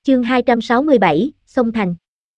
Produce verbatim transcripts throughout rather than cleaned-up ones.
Chương hai trăm sáu mươi bảy, Sông Thành.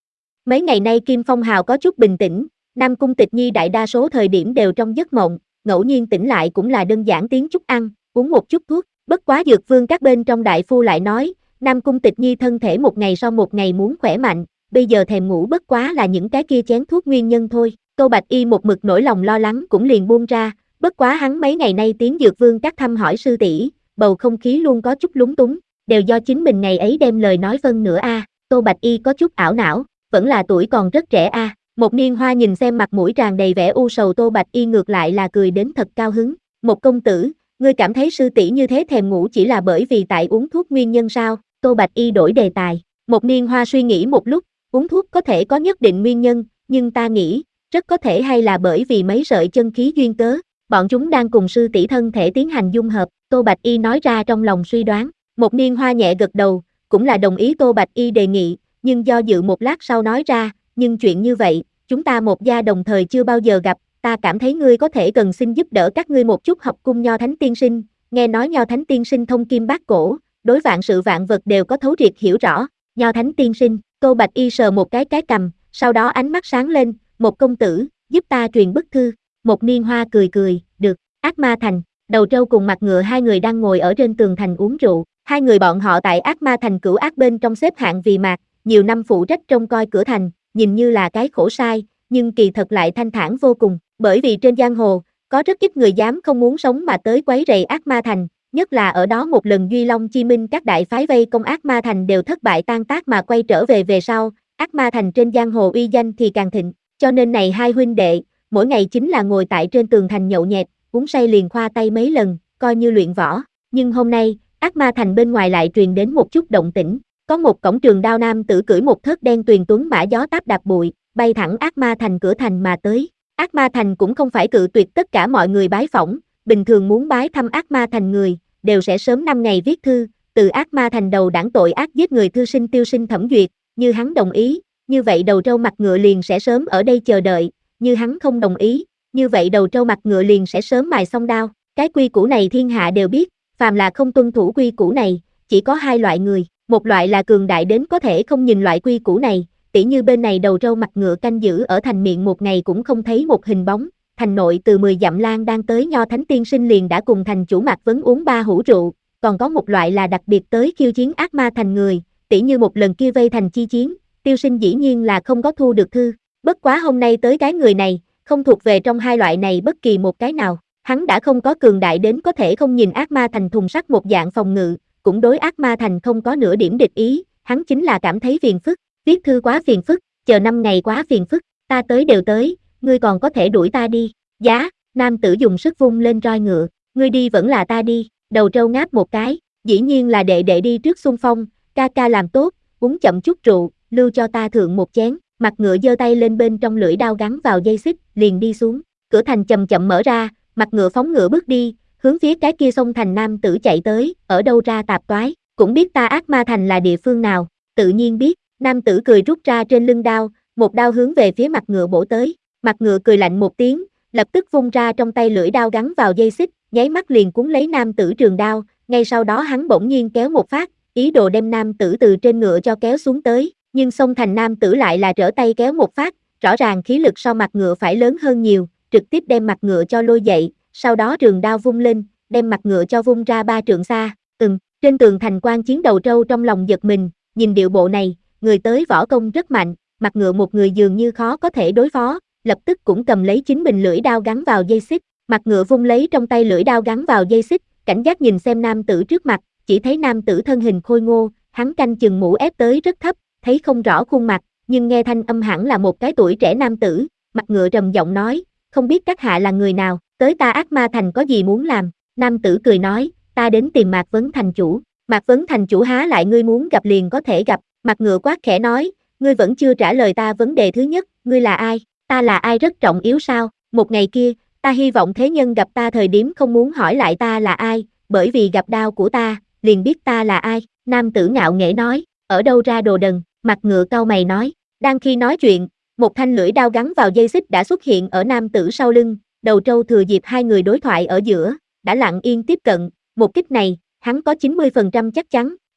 Mấy ngày nay Kim Phong Hào có chút bình tĩnh, Nam Cung Tịch Nhi đại đa số thời điểm đều trong giấc mộng, ngẫu nhiên tỉnh lại cũng là đơn giản tiến chút ăn, uống một chút thuốc, bất quá Dược Vương các bên trong đại phu lại nói, Nam Cung Tịch Nhi thân thể một ngày sau một ngày muốn khỏe mạnh, bây giờ thèm ngủ bất quá là những cái kia chén thuốc nguyên nhân thôi. Tô Bạch Y một mực nỗi lòng lo lắng cũng liền buông ra, bất quá hắn mấy ngày nay tiến Dược Vương các thăm hỏi sư tỷ, bầu không khí luôn có chút lúng túng, đều do chính mình ngày ấy đem lời nói vâng nữa a. À. Tô Bạch Y có chút ảo não, vẫn là tuổi còn rất trẻ a. À. Một Niên Hoa nhìn xem mặt mũi tràn đầy vẻ u sầu Tô Bạch Y ngược lại là cười đến thật cao hứng. Một công tử, ngươi cảm thấy sư tỷ như thế thèm ngủ chỉ là bởi vì tại uống thuốc nguyên nhân sao? Tô Bạch Y đổi đề tài. Một Niên Hoa suy nghĩ một lúc, uống thuốc có thể có nhất định nguyên nhân, nhưng ta nghĩ, rất có thể hay là bởi vì mấy sợi chân khí duyên cớ, bọn chúng đang cùng sư tỷ thân thể tiến hành dung hợp. Tô Bạch Y nói ra trong lòng suy đoán. Một Niên Hoa nhẹ gật đầu, cũng là đồng ý Tô Bạch Y đề nghị, nhưng do dự một lát sau nói ra, nhưng chuyện như vậy, chúng ta một gia đồng thời chưa bao giờ gặp, ta cảm thấy ngươi có thể cần xin giúp đỡ các ngươi một chút học cung Nho Thánh Tiên Sinh, nghe nói Nho Thánh Tiên Sinh thông kim bát cổ, đối vạn sự vạn vật đều có thấu triệt hiểu rõ. Nho Thánh Tiên Sinh, Tô Bạch Y sờ một cái cái cằm, sau đó ánh mắt sáng lên, một công tử, giúp ta truyền bức thư. Một Niên Hoa cười cười, được. Ác Ma Thành, Đầu Trâu cùng Mặt Ngựa hai người đang ngồi ở trên tường thành uống rượu, hai người bọn họ tại Ác Ma Thành Cửu Ác bên trong xếp hạng vì mạc, nhiều năm phụ trách trông coi cửa thành, nhìn như là cái khổ sai, nhưng kỳ thật lại thanh thản vô cùng, bởi vì trên giang hồ, có rất ít người dám không muốn sống mà tới quấy rầy Ác Ma Thành, nhất là ở đó một lần Duy Long Chi Minh các đại phái vây công Ác Ma Thành đều thất bại tan tác mà quay trở về về sau, Ác Ma Thành trên giang hồ uy danh thì càng thịnh, cho nên này hai huynh đệ, mỗi ngày chính là ngồi tại trên tường thành nhậu nhẹt, uống say liền khoa tay mấy lần, coi như luyện võ, nhưng hôm nay, Ác Ma Thành bên ngoài lại truyền đến một chút động tĩnh, có một cổng trường đao nam tử cưỡi một thớt đen tuyền tuấn mã gió táp đạp bụi, bay thẳng Ác Ma Thành cửa thành mà tới. Ác Ma Thành cũng không phải cự tuyệt tất cả mọi người bái phỏng, bình thường muốn bái thăm Ác Ma Thành người, đều sẽ sớm năm ngày viết thư, từ Ác Ma Thành đầu đảng tội ác giết người thư sinh Tiêu Sinh thẩm duyệt, như hắn đồng ý, như vậy Đầu Trâu Mặt Ngựa liền sẽ sớm ở đây chờ đợi, như hắn không đồng ý, như vậy Đầu Trâu Mặt Ngựa liền sẽ sớm mài xong đao. Cái quy củ này thiên hạ đều biết, phàm là không tuân thủ quy củ này, chỉ có hai loại người, một loại là cường đại đến có thể không nhìn loại quy củ này, tỉ như bên này Đầu Trâu Mặt Ngựa canh giữ ở thành miệng một ngày cũng không thấy một hình bóng, thành nội từ mười dặm lang đang tới Nho Thánh Tiên Sinh liền đã cùng thành chủ Mạc Vấn uống ba hũ rượu, còn có một loại là đặc biệt tới khiêu chiến Ác Ma Thành người, tỉ như một lần kia vây thành chi chiến, Tiêu Sinh dĩ nhiên là không có thu được thư, bất quá hôm nay tới cái người này, không thuộc về trong hai loại này bất kỳ một cái nào. Hắn đã không có cường đại đến có thể không nhìn Ác Ma Thành thùng sắt một dạng phòng ngự, cũng đối Ác Ma Thành không có nửa điểm địch ý, hắn chính là cảm thấy phiền phức, viết thư quá phiền phức, chờ năm ngày quá phiền phức, ta tới đều tới, ngươi còn có thể đuổi ta đi, giá, nam tử dùng sức vung lên roi ngựa, ngươi đi vẫn là ta đi, Đầu Trâu ngáp một cái, dĩ nhiên là đệ đệ đi trước xung phong, ca ca làm tốt, uống chậm chút rượu, lưu cho ta thượng một chén, Mặt Ngựa giơ tay lên bên trong lưỡi đao gắn vào dây xích, liền đi xuống, cửa thành chậm chậm mở ra, Mặt Ngựa phóng ngựa bước đi, hướng phía cái kia sông thành nam tử chạy tới, ở đâu ra tạp toái, cũng biết ta Ác Ma Thành là địa phương nào, tự nhiên biết, nam tử cười rút ra trên lưng đao, một đao hướng về phía Mặt Ngựa bổ tới, Mặt Ngựa cười lạnh một tiếng, lập tức vung ra trong tay lưỡi đao gắn vào dây xích, nháy mắt liền cuốn lấy nam tử trường đao, ngay sau đó hắn bỗng nhiên kéo một phát, ý đồ đem nam tử từ trên ngựa cho kéo xuống tới, nhưng sông thành nam tử lại là trở tay kéo một phát, rõ ràng khí lực so Mặt Ngựa phải lớn hơn nhiều, trực tiếp đem Mặt Ngựa cho lôi dậy, sau đó trường đao vung lên, đem Mặt Ngựa cho vung ra ba trượng xa, ừm, trên tường thành quan chiến Đầu Trâu trong lòng giật mình, nhìn điệu bộ này, người tới võ công rất mạnh, Mặt Ngựa một người dường như khó có thể đối phó, lập tức cũng cầm lấy chính mình lưỡi đao gắn vào dây xích, Mặt Ngựa vung lấy trong tay lưỡi đao gắn vào dây xích, cảnh giác nhìn xem nam tử trước mặt, chỉ thấy nam tử thân hình khôi ngô, hắn canh chừng mũ ép tới rất thấp, thấy không rõ khuôn mặt, nhưng nghe thanh âm hẳn là một cái tuổi trẻ nam tử, Mặt Ngựa trầm giọng nói, không biết các hạ là người nào, tới ta Ác Ma Thành có gì muốn làm, nam tử cười nói, ta đến tìm Mạc Vấn thành chủ, Mạc Vấn thành chủ há lại ngươi muốn gặp liền có thể gặp, Mặt Ngựa quát khẽ nói, ngươi vẫn chưa trả lời ta vấn đề thứ nhất, ngươi là ai, ta là ai rất trọng yếu sao, một ngày kia, ta hy vọng thế nhân gặp ta thời điểm không muốn hỏi lại ta là ai, bởi vì gặp đao của ta, liền biết ta là ai, nam tử ngạo nghễ nói, ở đâu ra đồ đần, Mặt Ngựa cau mày nói, đang khi nói chuyện, một thanh lưỡi đao gắn vào dây xích đã xuất hiện ở nam tử sau lưng, Đầu Trâu thừa dịp hai người đối thoại ở giữa, đã lặng yên tiếp cận, một kích này, hắn có chín mươi phần trăm chắc chắn,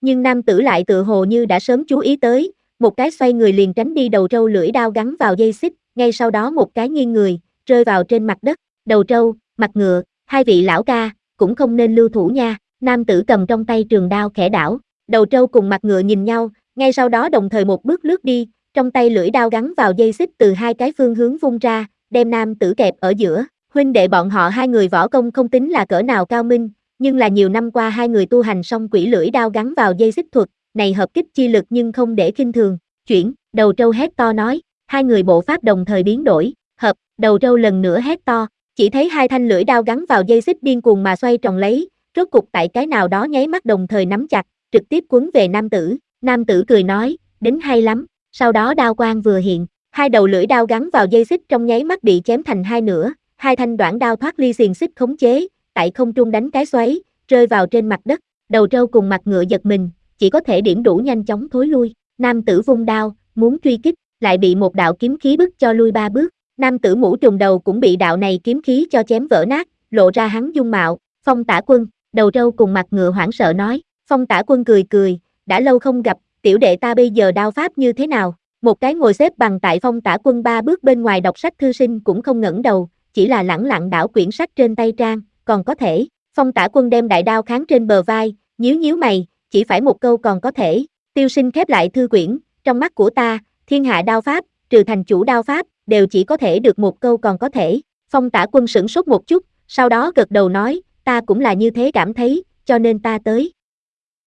Nhưng nam tử lại tự hồ như đã sớm chú ý tới, một cái xoay người liền tránh đi đầu trâu lưỡi đao gắn vào dây xích, ngay sau đó một cái nghiêng người, rơi vào trên mặt đất, đầu trâu, mặt ngựa, hai vị lão ca, cũng không nên lưu thủ nha, nam tử cầm trong tay trường đao khẽ đảo, đầu trâu cùng mặt ngựa nhìn nhau, ngay sau đó đồng thời một bước lướt đi, trong tay lưỡi đao gắn vào dây xích từ hai cái phương hướng vung ra, đem nam tử kẹp ở giữa, huynh đệ bọn họ hai người võ công không tính là cỡ nào cao minh, nhưng là nhiều năm qua hai người tu hành xong quỷ lưỡi đao gắn vào dây xích thuật, này hợp kích chi lực nhưng không để khinh thường, chuyển, đầu trâu hét to nói, hai người bộ pháp đồng thời biến đổi, hợp, đầu trâu lần nữa hét to, chỉ thấy hai thanh lưỡi đao gắn vào dây xích điên cuồng mà xoay tròn lấy, rốt cục tại cái nào đó nháy mắt đồng thời nắm chặt, trực tiếp quấn về nam tử, nam tử cười nói, đến hay lắm, sau đó đao quang vừa hiện, hai đầu lưỡi đao gắn vào dây xích trong nháy mắt bị chém thành hai nửa, hai thanh đoạn đao thoát ly xiềng xích khống chế, tại không trung đánh cái xoáy, rơi vào trên mặt đất, đầu trâu cùng mặt ngựa giật mình, chỉ có thể điểm đủ nhanh chóng thối lui, nam tử vung đao, muốn truy kích, lại bị một đạo kiếm khí bức cho lui ba bước, nam tử mũ trùm đầu cũng bị đạo này kiếm khí cho chém vỡ nát, lộ ra hắn dung mạo, Phong Tả Quân, đầu trâu cùng mặt ngựa hoảng sợ nói, Phong Tả Quân cười cười, đã lâu không gặp, tiểu đệ ta bây giờ đao pháp như thế nào, một cái ngồi xếp bằng tại Phong Tả Quân ba bước bên ngoài đọc sách thư sinh cũng không ngẩng đầu, chỉ là lẳng lặng đảo quyển sách trên tay trang, còn có thể, Phong Tả Quân đem đại đao kháng trên bờ vai, nhíu nhíu mày, chỉ phải một câu còn có thể, Tiêu Sinh khép lại thư quyển, trong mắt của ta, thiên hạ đao pháp, trừ thành chủ đao pháp, đều chỉ có thể được một câu còn có thể, Phong Tả Quân sửng sốt một chút, sau đó gật đầu nói, ta cũng là như thế cảm thấy, cho nên ta tới,